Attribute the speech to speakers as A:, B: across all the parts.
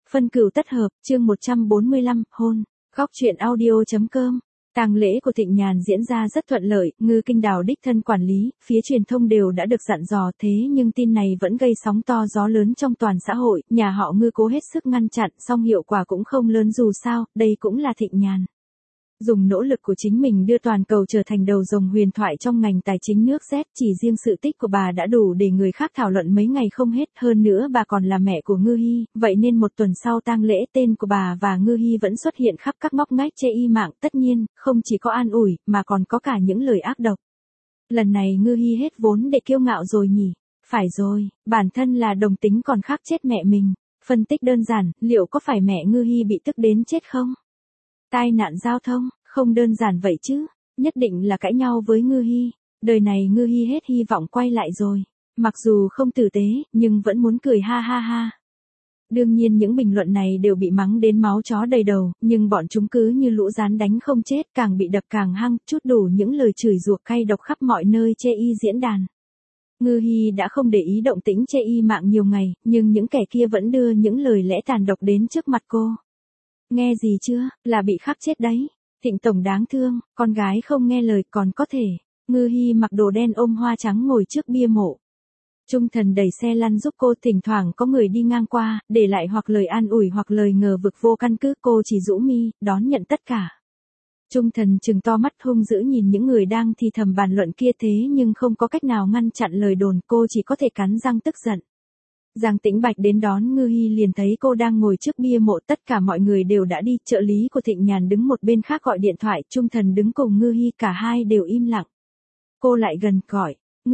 A: Phân cửu tất hợp, chương 145, hôn. Góc truyện audio.com. Tang lễ của Thịnh Nhàn diễn ra rất thuận lợi, Ngư Kinh Đào đích thân quản lý, phía truyền thông đều đã được dặn dò, thế nhưng tin này vẫn gây sóng to gió lớn trong toàn xã hội, nhà họ Ngư cố hết sức ngăn chặn, song hiệu quả cũng không lớn dù sao, đây cũng là Thịnh Nhàn. Dùng nỗ lực của chính mình đưa toàn cầu trở thành đầu rồng huyền thoại trong ngành tài chính nước Z, chỉ riêng sự tích của bà đã đủ để người khác thảo luận mấy ngày không hết, hơn nữa bà còn là mẹ của Ngư Hi, vậy nên một tuần sau tang lễ tên của bà và Ngư Hi vẫn xuất hiện khắp các ngóc ngách chê y mạng, tất nhiên, không chỉ có an ủi, mà còn có cả những lời ác độc. Lần này Ngư Hi hết vốn để kiêu ngạo rồi nhỉ? Phải rồi, bản thân là đồng tính còn khác chết mẹ mình. Phân tích đơn giản, liệu có phải mẹ Ngư Hi bị tức đến chết không? Tai nạn giao thông, không đơn giản vậy chứ, nhất định là cãi nhau với Ngư Hi. Đời này Ngư Hi hết hy vọng quay lại rồi, mặc dù không tử tế, nhưng vẫn muốn cười ha ha ha. Đương nhiên những bình luận này đều bị mắng đến máu chó đầy đầu, nhưng bọn chúng cứ như lũ rán đánh không chết, càng bị đập càng hăng, chút đủ những lời chửi rủa cay độc khắp mọi nơi chê y diễn đàn. Ngư Hi đã không để ý động tĩnh chê y mạng nhiều ngày, nhưng những kẻ kia vẫn đưa những lời lẽ tàn độc đến trước mặt cô. Nghe gì chưa, là bị khắc chết đấy. Thịnh tổng đáng thương, con gái không nghe lời còn có thể. Ngư Hi mặc đồ đen ôm hoa trắng ngồi trước bia mộ. Trung thần đẩy xe lăn giúp cô, thỉnh thoảng có người đi ngang qua, để lại hoặc lời an ủi hoặc lời ngờ vực vô căn cứ, cô chỉ rũ mi, đón nhận tất cả. Trung thần trừng to mắt hung dữ nhìn những người đang thì thầm bàn luận kia, thế nhưng không có cách nào ngăn chặn lời đồn, cô chỉ có thể cắn răng tức giận. Giang Tĩnh Bạch đến đón Ngư Hi liền thấy cô đang ngồi trước bia mộ, tất cả mọi người đều đã đi, trợ lý của Thịnh Nhàn đứng một bên khác gọi điện thoại, Trung thần đứng cùng Ngư Hi, cả hai đều im lặng. Cô lại gần gọi,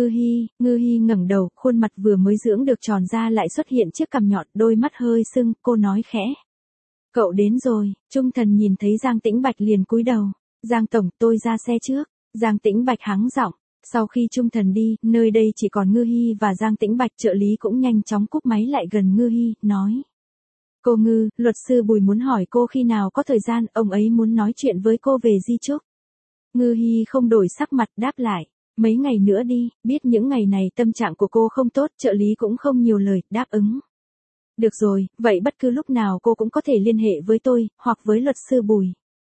A: Ngư Hi ngẩng đầu, khuôn mặt vừa mới dưỡng được tròn ra lại xuất hiện chiếc cằm nhọn, đôi mắt hơi sưng, cô nói khẽ. Cậu đến rồi, Trung thần nhìn thấy Giang Tĩnh Bạch liền cúi đầu, Giang tổng, tôi ra xe trước. Giang Tĩnh Bạch hắng giọng. Sau khi Trung thần đi, nơi đây chỉ còn Ngư Hi và Giang Tĩnh Bạch, trợ lý cũng nhanh chóng cúp máy lại gần Ngư Hi, nói. Cô Ngư, luật sư Bùi muốn hỏi cô khi nào có thời gian, ông ấy muốn nói chuyện với cô về di chúc. Ngư Hi không đổi sắc mặt đáp lại. Mấy ngày nữa đi, biết những ngày này tâm trạng của cô không tốt, trợ lý cũng không nhiều lời, đáp ứng. Được rồi, vậy bất cứ lúc nào cô cũng có thể liên hệ với tôi, hoặc với luật sư Bùi.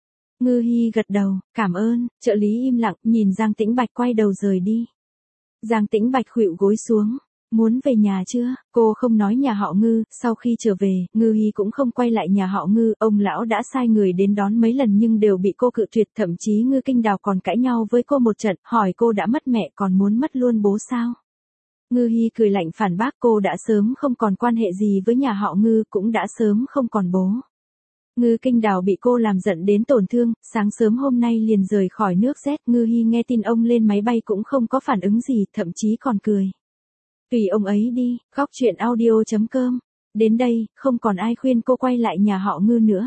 A: Ngư Hi gật đầu, cảm ơn, trợ lý im lặng, nhìn Giang Tĩnh Bạch quay đầu rời đi. Giang Tĩnh Bạch khuỵu gối xuống, muốn về nhà chưa? Cô không nói nhà họ Ngư, sau khi trở về, Ngư Hi cũng không quay lại nhà họ Ngư, ông lão đã sai người đến đón mấy lần nhưng đều bị cô cự tuyệt, thậm chí Ngư Kinh Đào còn cãi nhau với cô một trận, hỏi cô đã mất mẹ còn muốn mất luôn bố sao? Ngư Hi cười lạnh phản bác, cô đã sớm không còn quan hệ gì với nhà họ Ngư, cũng đã sớm không còn bố. Ngư Kinh Đào bị cô làm giận đến tổn thương, sáng sớm hôm nay liền rời khỏi nước Z, Ngư Hi nghe tin ông lên máy bay cũng không có phản ứng gì, thậm chí còn cười. Tùy ông ấy đi, góc truyện audio.com. Đến đây, không còn ai khuyên cô quay lại nhà họ Ngư nữa.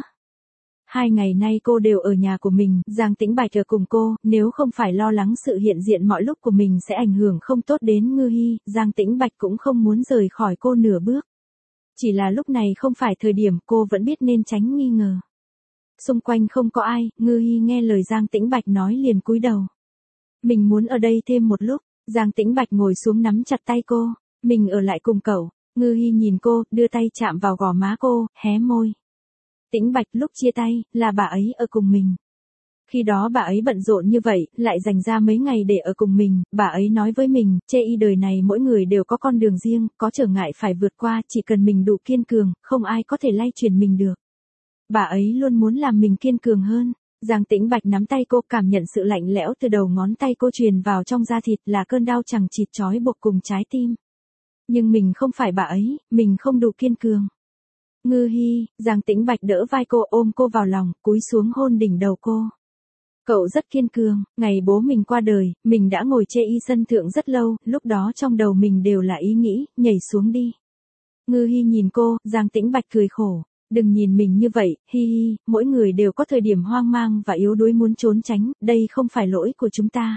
A: 2 ngày nay cô đều ở nhà của mình, Giang Tĩnh Bạch ở cùng cô, nếu không phải lo lắng sự hiện diện mọi lúc của mình sẽ ảnh hưởng không tốt đến Ngư Hi, Giang Tĩnh Bạch cũng không muốn rời khỏi cô nửa bước. Chỉ là lúc này không phải thời điểm, cô vẫn biết nên tránh nghi ngờ. Xung quanh không có ai, Ngư Hi nghe lời Giang Tĩnh Bạch nói liền cúi đầu. Mình muốn ở đây thêm một lúc, Giang Tĩnh Bạch ngồi xuống nắm chặt tay cô, mình ở lại cùng cậu. Ngư Hi nhìn cô, đưa tay chạm vào gò má cô, hé môi. Tĩnh Bạch, lúc chia tay, là bà ấy ở cùng mình. Khi đó bà ấy bận rộn như vậy, lại dành ra mấy ngày để ở cùng mình, bà ấy nói với mình, chê y đời này mỗi người đều có con đường riêng, có trở ngại phải vượt qua, chỉ cần mình đủ kiên cường, không ai có thể lay chuyển mình được. Bà ấy luôn muốn làm mình kiên cường hơn. Giang Tĩnh Bạch nắm tay cô, cảm nhận sự lạnh lẽo từ đầu ngón tay cô truyền vào trong da thịt, là cơn đau chằng chịt trói buộc cùng trái tim. Nhưng mình không phải bà ấy, mình không đủ kiên cường. Ngư Hi, Giang Tĩnh Bạch đỡ vai cô, ôm cô vào lòng, cúi xuống hôn đỉnh đầu cô. Cậu rất kiên cường, ngày bố mình qua đời, mình đã ngồi chê y sân thượng rất lâu, lúc đó trong đầu mình đều là ý nghĩ, nhảy xuống đi. Ngư Hi nhìn cô, Giang Tĩnh Bạch cười khổ, đừng nhìn mình như vậy, hi hi, mỗi người đều có thời điểm hoang mang và yếu đuối muốn trốn tránh, đây không phải lỗi của chúng ta.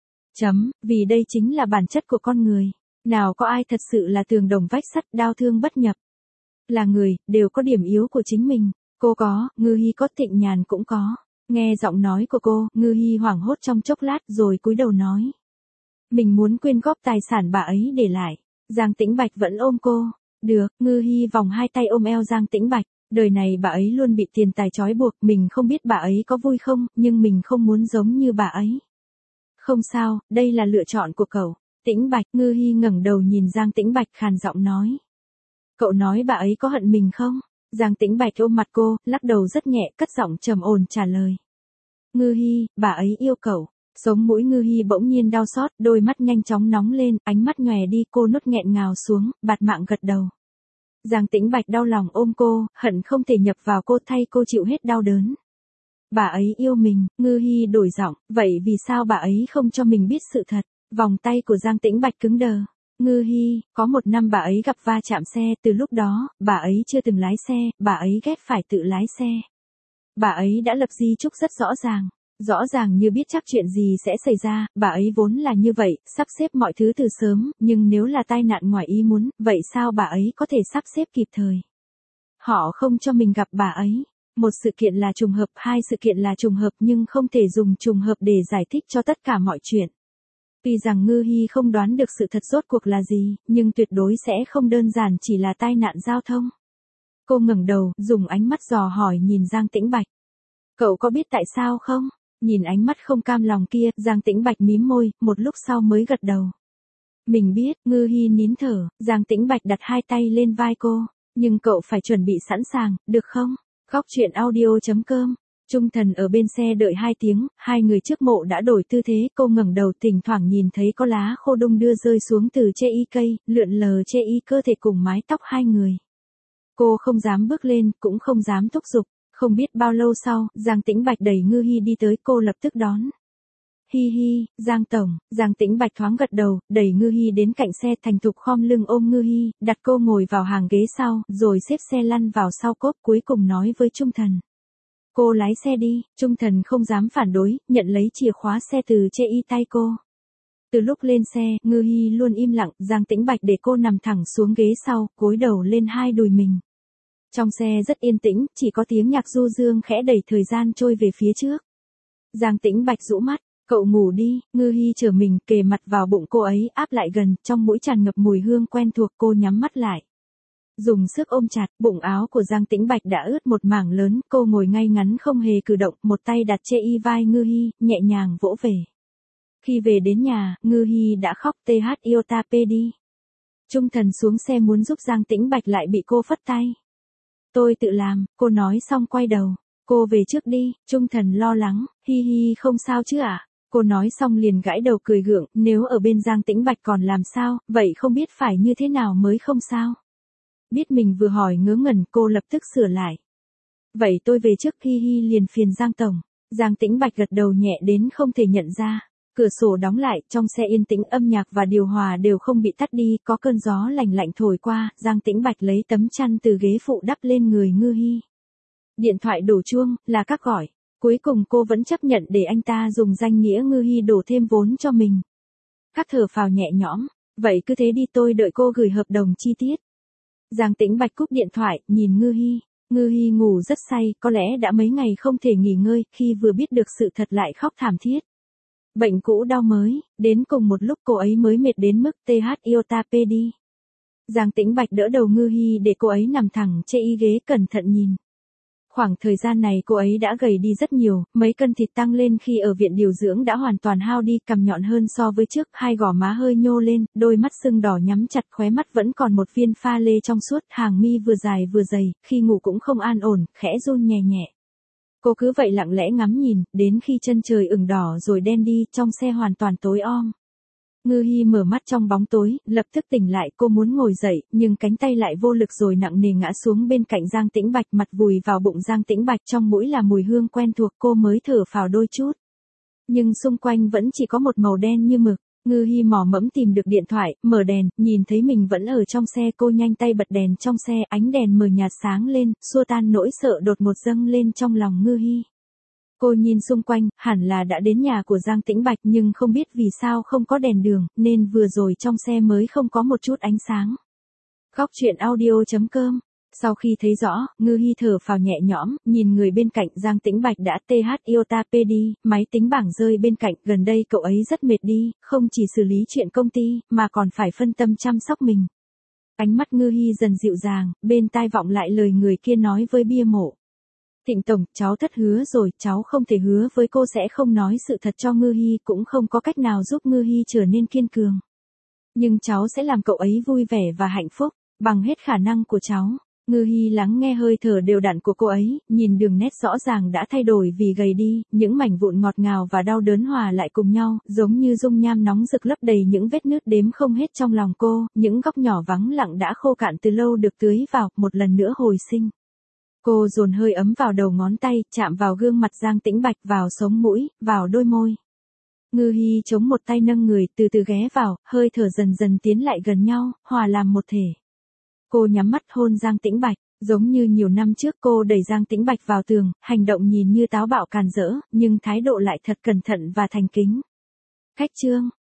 A: Vì đây chính là bản chất của con người, nào có ai thật sự là tường đồng vách sắt, đao thương bất nhập. Là người, đều có điểm yếu của chính mình, cô có, Ngư Hi có, Thịnh Nhàn cũng có. Nghe giọng nói của cô, Ngư Hi hoảng hốt trong chốc lát rồi cúi đầu nói. Mình muốn quyên góp tài sản bà ấy để lại. Giang Tĩnh Bạch vẫn ôm cô. Được, Ngư Hi vòng hai tay ôm eo Giang Tĩnh Bạch. Đời này bà ấy luôn bị tiền tài trói buộc, mình không biết bà ấy có vui không, nhưng mình không muốn giống như bà ấy. Không sao, đây là lựa chọn của cậu. Tĩnh Bạch. Ngư Hi ngẩng đầu nhìn Giang Tĩnh Bạch khàn giọng nói. Cậu nói bà ấy có hận mình không? Giang Tĩnh Bạch ôm mặt cô, lắc đầu rất nhẹ, cất giọng trầm ổn trả lời. Ngư Hi, bà ấy yêu cậu. Sống mũi Ngư Hi bỗng nhiên đau xót, đôi mắt nhanh chóng nóng lên, ánh mắt nhòe đi, cô nuốt nghẹn ngào xuống, bạt mạng gật đầu. Giang Tĩnh Bạch đau lòng ôm cô, hận không thể nhập vào cô thay cô chịu hết đau đớn. Bà ấy yêu mình. Ngư Hi đổi giọng, vậy vì sao bà ấy không cho mình biết sự thật? Vòng tay của Giang Tĩnh Bạch cứng đờ. Ngư Hi, có một năm bà ấy gặp va chạm xe, từ lúc đó, bà ấy chưa từng lái xe, bà ấy ghét phải tự lái xe. Bà ấy đã lập di chúc rất rõ ràng như biết chắc chuyện gì sẽ xảy ra, bà ấy vốn là như vậy, sắp xếp mọi thứ từ sớm, nhưng nếu là tai nạn ngoài ý muốn, vậy sao bà ấy có thể sắp xếp kịp thời? Họ không cho mình gặp bà ấy. Một sự kiện là trùng hợp, hai sự kiện là trùng hợp nhưng không thể dùng trùng hợp để giải thích cho tất cả mọi chuyện. Tuy rằng Ngư Hi không đoán được sự thật rốt cuộc là gì, nhưng tuyệt đối sẽ không đơn giản chỉ là tai nạn giao thông. Cô ngẩng đầu, dùng ánh mắt dò hỏi nhìn Giang Tĩnh Bạch. Cậu có biết tại sao không? Nhìn ánh mắt không cam lòng kia, Giang Tĩnh Bạch mím môi, một lúc sau mới gật đầu. Mình biết. Ngư Hi nín thở, Giang Tĩnh Bạch đặt hai tay lên vai cô. Nhưng cậu phải chuẩn bị sẵn sàng, được không? Góc truyện audio.com. Trung Thần ở bên xe đợi 2 tiếng, hai người trước mộ đã đổi tư thế, cô ngẩng đầu thỉnh thoảng nhìn thấy có lá khô đung đưa rơi xuống từ chê y cây, lượn lờ chê y cơ thể cùng mái tóc hai người. Cô không dám bước lên, cũng không dám thúc giục. Không biết bao lâu sau, Giang Tĩnh Bạch đẩy Ngư Hi đi tới, cô lập tức đón. Hi hi, Giang Tổng. Giang Tĩnh Bạch thoáng gật đầu, đẩy Ngư Hi đến cạnh xe, thành thục khom lưng ôm Ngư Hi, đặt cô ngồi vào hàng ghế sau, rồi xếp xe lăn vào sau cốp, cuối cùng nói với Trung Thần. Cô lái xe đi. Trung Thần không dám phản đối, nhận lấy chìa khóa xe từ chê y tay cô. Từ lúc lên xe, Ngư Hi luôn im lặng, Giang Tĩnh Bạch để cô nằm thẳng xuống ghế sau, gối đầu lên hai đùi mình. Trong xe rất yên tĩnh, chỉ có tiếng nhạc du dương khẽ đẩy thời gian trôi về phía trước. Giang Tĩnh Bạch rũ mắt, cậu ngủ đi. Ngư Hi trở mình, kề mặt vào bụng cô ấy, áp lại gần, trong mũi tràn ngập mùi hương quen thuộc, cô nhắm mắt lại. Dùng sức ôm chặt, bụng áo của Giang Tĩnh Bạch đã ướt một mảng lớn, cô ngồi ngay ngắn không hề cử động, một tay đặt chê y vai Ngư Hi, nhẹ nhàng vỗ về. Khi về đến nhà, Ngư Hi đã khóc iota đi. Trung Thần xuống xe muốn giúp Giang Tĩnh Bạch lại bị cô phất tay. Tôi tự làm. Cô nói xong quay đầu. Cô về trước đi. Trung Thần lo lắng. Hi hi, không sao chứ ạ? Cô nói xong liền gãi đầu cười gượng, nếu ở bên Giang Tĩnh Bạch còn làm sao, vậy không biết phải như thế nào mới không sao. Biết mình vừa hỏi ngớ ngẩn, cô lập tức sửa lại. Vậy tôi về trước. Hi hi, liền phiền Giang Tổng. Giang Tĩnh Bạch gật đầu nhẹ đến không thể nhận ra. Cửa sổ đóng lại, trong xe yên tĩnh, âm nhạc và điều hòa đều không bị tắt đi, có cơn gió lạnh lạnh thổi qua, Giang Tĩnh Bạch lấy tấm chăn từ ghế phụ đắp lên người Ngư Hi. Điện thoại đổ chuông, là các gọi. Cuối cùng cô vẫn chấp nhận để anh ta dùng danh nghĩa Ngư Hi đổ thêm vốn cho mình. Các thở phào nhẹ nhõm, vậy cứ thế đi, tôi đợi cô gửi hợp đồng chi tiết. Giang Tĩnh Bạch cúp điện thoại, nhìn Ngư Hi. Ngư Hi ngủ rất say, có lẽ đã mấy ngày không thể nghỉ ngơi, khi vừa biết được sự thật lại khóc thảm thiết. Bệnh cũ đau mới, đến cùng một lúc cô ấy mới mệt đến mức iota đi. Giang Tĩnh Bạch đỡ đầu Ngư Hi để cô ấy nằm thẳng trên y ghế, cẩn thận nhìn. Khoảng thời gian này cô ấy đã gầy đi rất nhiều, mấy cân thịt tăng lên khi ở viện điều dưỡng đã hoàn toàn hao đi, cằm nhọn hơn so với trước, hai gò má hơi nhô lên, đôi mắt sưng đỏ nhắm chặt, khóe mắt vẫn còn một viên pha lê trong suốt, hàng mi vừa dài vừa dày, khi ngủ cũng không an ổn, khẽ run nhẹ nhẹ. Cô cứ vậy lặng lẽ ngắm nhìn, đến khi chân trời ửng đỏ rồi đen đi, trong xe hoàn toàn tối om. Ngư Hi mở mắt trong bóng tối, lập tức tỉnh lại, cô muốn ngồi dậy, nhưng cánh tay lại vô lực rồi nặng nề ngã xuống bên cạnh Giang Tĩnh Bạch, mặt vùi vào bụng Giang Tĩnh Bạch, trong mũi là mùi hương quen thuộc, cô mới thở phào đôi chút. Nhưng xung quanh vẫn chỉ có một màu đen như mực. Ngư Hi mò mẫm tìm được điện thoại, mở đèn, nhìn thấy mình vẫn ở trong xe, cô nhanh tay bật đèn trong xe, ánh đèn mờ nhạt sáng lên, xua tan nỗi sợ đột ngột dâng lên trong lòng Ngư Hi. Cô nhìn xung quanh, hẳn là đã đến nhà của Giang Tĩnh Bạch, nhưng không biết vì sao không có đèn đường, nên vừa rồi trong xe mới không có một chút ánh sáng. Góc truyện audio.com. Sau khi thấy rõ, Ngư Hi thở phào nhẹ nhõm, nhìn người bên cạnh, Giang Tĩnh Bạch đã iota đi, máy tính bảng rơi bên cạnh, gần đây cậu ấy rất mệt đi, không chỉ xử lý chuyện công ty, mà còn phải phân tâm chăm sóc mình. Ánh mắt Ngư Hi dần dịu dàng, bên tai vọng lại lời người kia nói với bia mộ. Thịnh tổng, cháu thất hứa rồi, cháu không thể hứa với cô sẽ không nói sự thật cho Ngư Hi, cũng không có cách nào giúp Ngư Hi trở nên kiên cường. Nhưng cháu sẽ làm cậu ấy vui vẻ và hạnh phúc, bằng hết khả năng của cháu. Ngư Hi lắng nghe hơi thở đều đặn của cô ấy, nhìn đường nét rõ ràng đã thay đổi vì gầy đi, những mảnh vụn ngọt ngào và đau đớn hòa lại cùng nhau, giống như dung nham nóng rực lấp đầy những vết nứt đếm không hết trong lòng cô, những góc nhỏ vắng lặng đã khô cạn từ lâu được tưới vào, một lần nữa hồi sinh. Cô dồn hơi ấm vào đầu ngón tay, chạm vào gương mặt Giang Tĩnh Bạch, vào sống mũi, vào đôi môi. Ngư Hi chống một tay nâng người, từ từ ghé vào, hơi thở dần dần tiến lại gần nhau, hòa làm một thể. Cô nhắm mắt hôn Giang Tĩnh Bạch, giống như nhiều năm trước cô đẩy Giang Tĩnh Bạch vào tường, hành động nhìn như táo bạo càn rỡ, nhưng thái độ lại thật cẩn thận và thành kính. Khách trương,